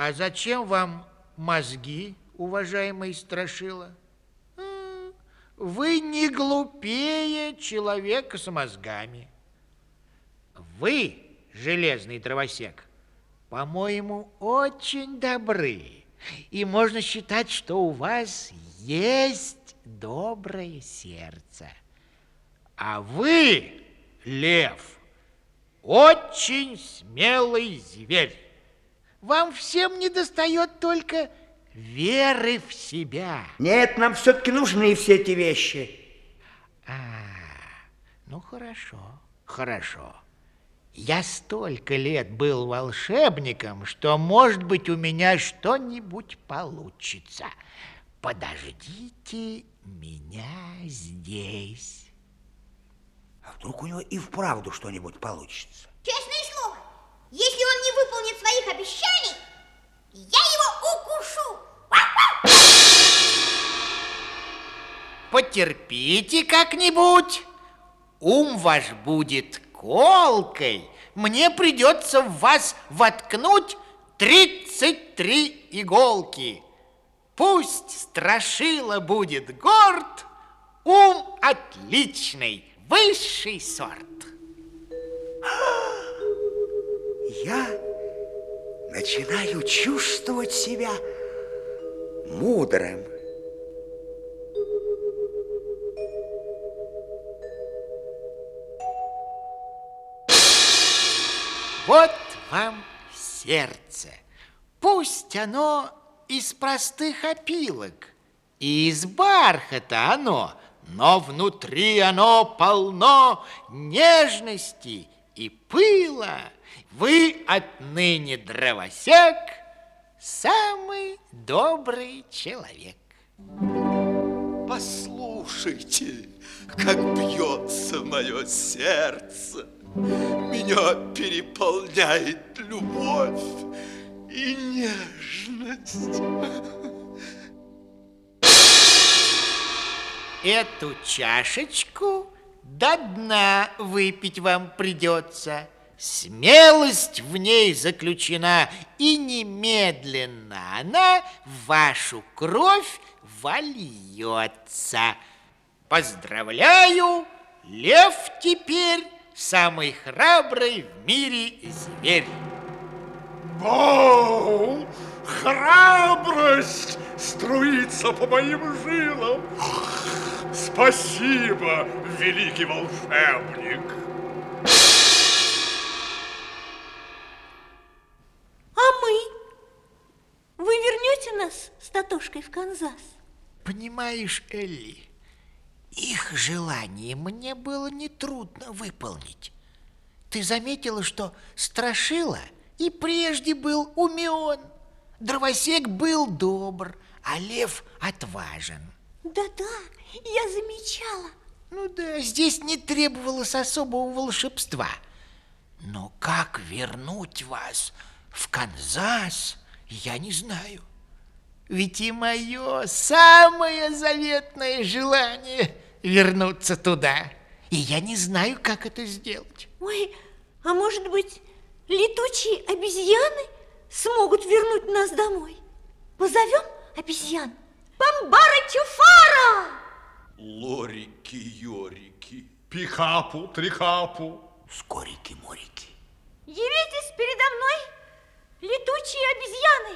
А зачем вам мозги, уважаемый Страшила? Вы не глупее человека с мозгами. Вы, железный дровосек, по-моему, очень добры. И можно считать, что у вас есть доброе сердце. А вы, лев, очень смелый зверь. Вам всем недостает только веры в себя. Нет, нам все-таки нужны все эти вещи. Ну хорошо, хорошо. Я столько лет был волшебником, что, может быть, у меня что-нибудь получится. Подождите меня здесь. А вдруг у него и вправду что-нибудь получится? Честное слово, если он не выполнит своих обещаний, я его укушу. Потерпите как-нибудь. Ум ваш будет колкой. Мне придется в вас воткнуть 33 иголки. Пусть Страшила будет горд, ум отличный, высший сорт. Я начинаю чувствовать себя мудрым. Вот вам сердце. Пусть оно из простых опилок, и из бархата оно, но внутри оно полно нежности и пыла. Вы отныне дровосек, самый добрый человек. Послушайте, как бьется мое сердце. Меня переполняет любовь и нежность. Эту чашечку до дна выпить вам придется. Смелость в ней заключена, и немедленно она в вашу кровь вольется. Поздравляю, лев теперь самый храбрый в мире зверь. Вау! Храбрость струится по моим жилам. Спасибо, великий волшебник. А мы? Вы вернете нас с Татошкой в Канзас? Понимаешь, Элли, их желание мне было нетрудно выполнить. Ты заметила, что Страшила и прежде был умен, дровосек был добр, а лев отважен. Да-да, я замечала. Ну да, здесь не требовалось особого волшебства. Но как вернуть вас в Канзас, я не знаю. Ведь и мое самое заветное желание вернуться туда. И я не знаю, как это сделать. Ой, а может быть, летучие обезьяны смогут вернуть нас домой? Позовем обезьян? Бамбара Чуфара! Лорики-йорики, пикапу-трикапу, Скорики-морики. Явитесь передо мной, летучие обезьяны!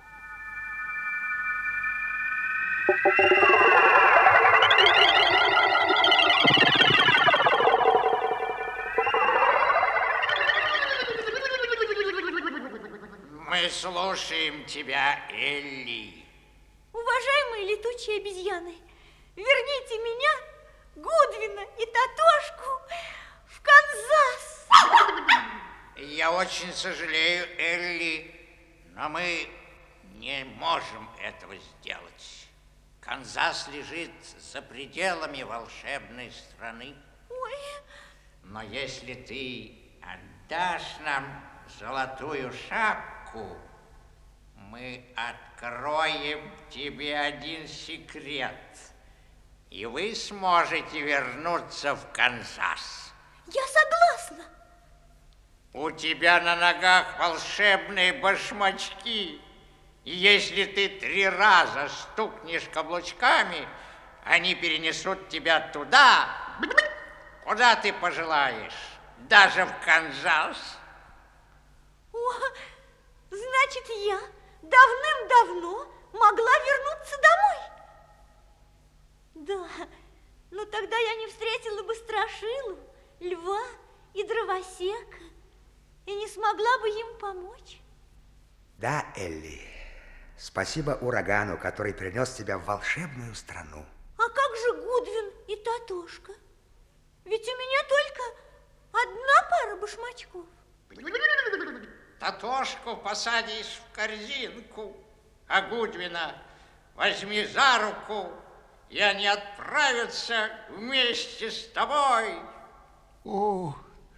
Мы слушаем тебя, Элли. Уважаемые летучие обезьяны, верните меня, Гудвина и Татошку в Канзас. Я очень сожалею, Элли, но мы не можем этого сделать. Канзас лежит за пределами волшебной страны. Ой. Но если ты отдашь нам золотую шапку, мы откроем тебе один секрет, и вы сможете вернуться в Канзас. Я согласна. У тебя на ногах волшебные башмачки. И если ты 3 раза стукнешь каблучками, они перенесут тебя туда, куда ты пожелаешь, даже в Канзас. О, значит, я давным-давно могла вернуться домой. Да, но тогда я не встретила бы Страшилу, Льва и Дровосека и не смогла бы им помочь. Да, Элли, спасибо урагану, который принес тебя в волшебную страну. А как же Гудвин и Татошка? Ведь у меня только одна пара башмачков. Татошку посадишь в корзинку, а Гудвина возьми за руку, и они отправятся вместе с тобой. О,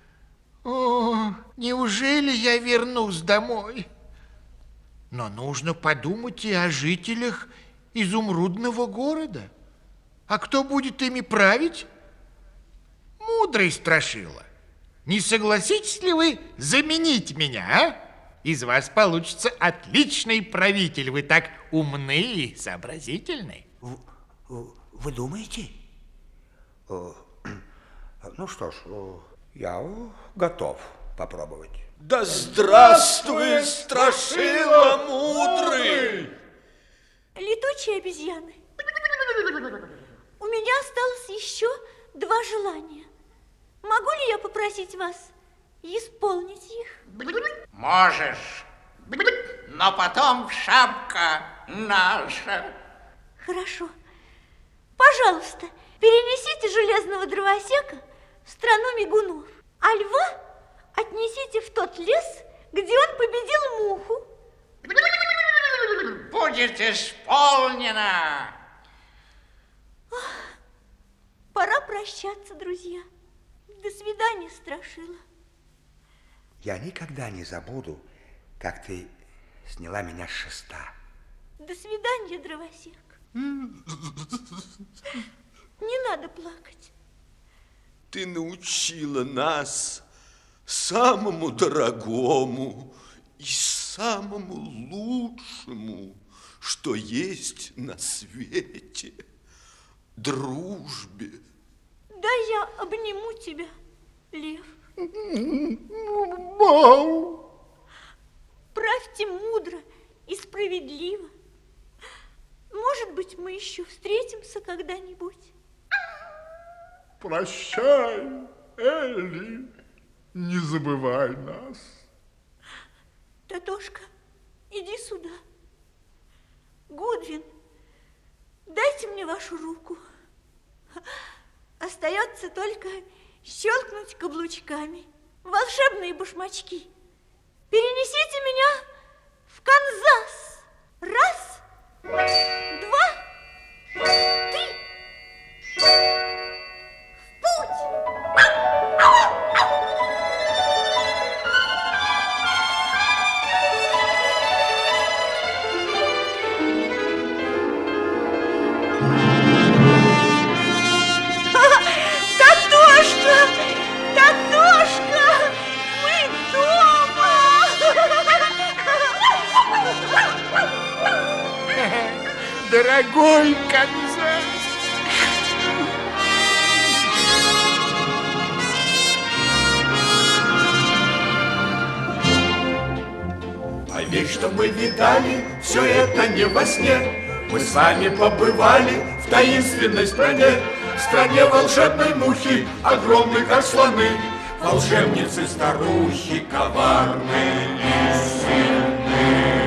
неужели я вернусь домой? Но нужно подумать и о жителях изумрудного города. А кто будет ими править? Мудрый Страшила, не согласитесь ли вы заменить меня, а? Из вас получится отличный правитель. Вы так умны и сообразительны. Вы думаете? Ну что ж, я готов попробовать. Да здравствует Страшила мудрый! Летучие обезьяны, у меня осталось еще 2 желания. Могу ли я попросить вас исполнить их? Можешь, но потом шапка наша. Хорошо. Пожалуйста, перенесите железного дровосека в страну мигунов, а льва отнесите в тот лес, где он победил муху. Будет исполнено. Пора прощаться, друзья. До свидания, Страшила. Я никогда не забуду, как ты сняла меня с шеста. До свидания, дровосек. Не надо плакать. Ты научила нас самому дорогому и самому лучшему, что есть на свете – дружбе. Дай я обниму тебя, лев. Правьте мудро и справедливо. Может быть, мы еще встретимся когда-нибудь. Прощай, Элли, не забывай нас. Татошка, иди сюда. Гудвин, дайте мне вашу руку. Остается только щелкнуть каблучками. Волшебные башмачки. Перенесите меня в Канзас. 1, 2, 3. В путь! Татошка, мы дома! Дорогой Канзас! Поверь, что мы видали, все это не во сне. Мы с вами побывали в таинственной стране, в стране волшебной мухи, огромной как слоны, волшебницы старухи, коварные и сильны.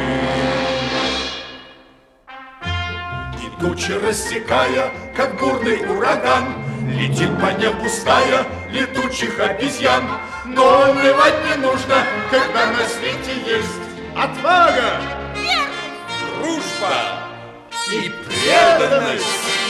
И тучи рассекая, как бурный ураган, летит по небу стая летучих обезьян. Но унывать не нужно, когда на свете есть Отвага! дружба и преданность.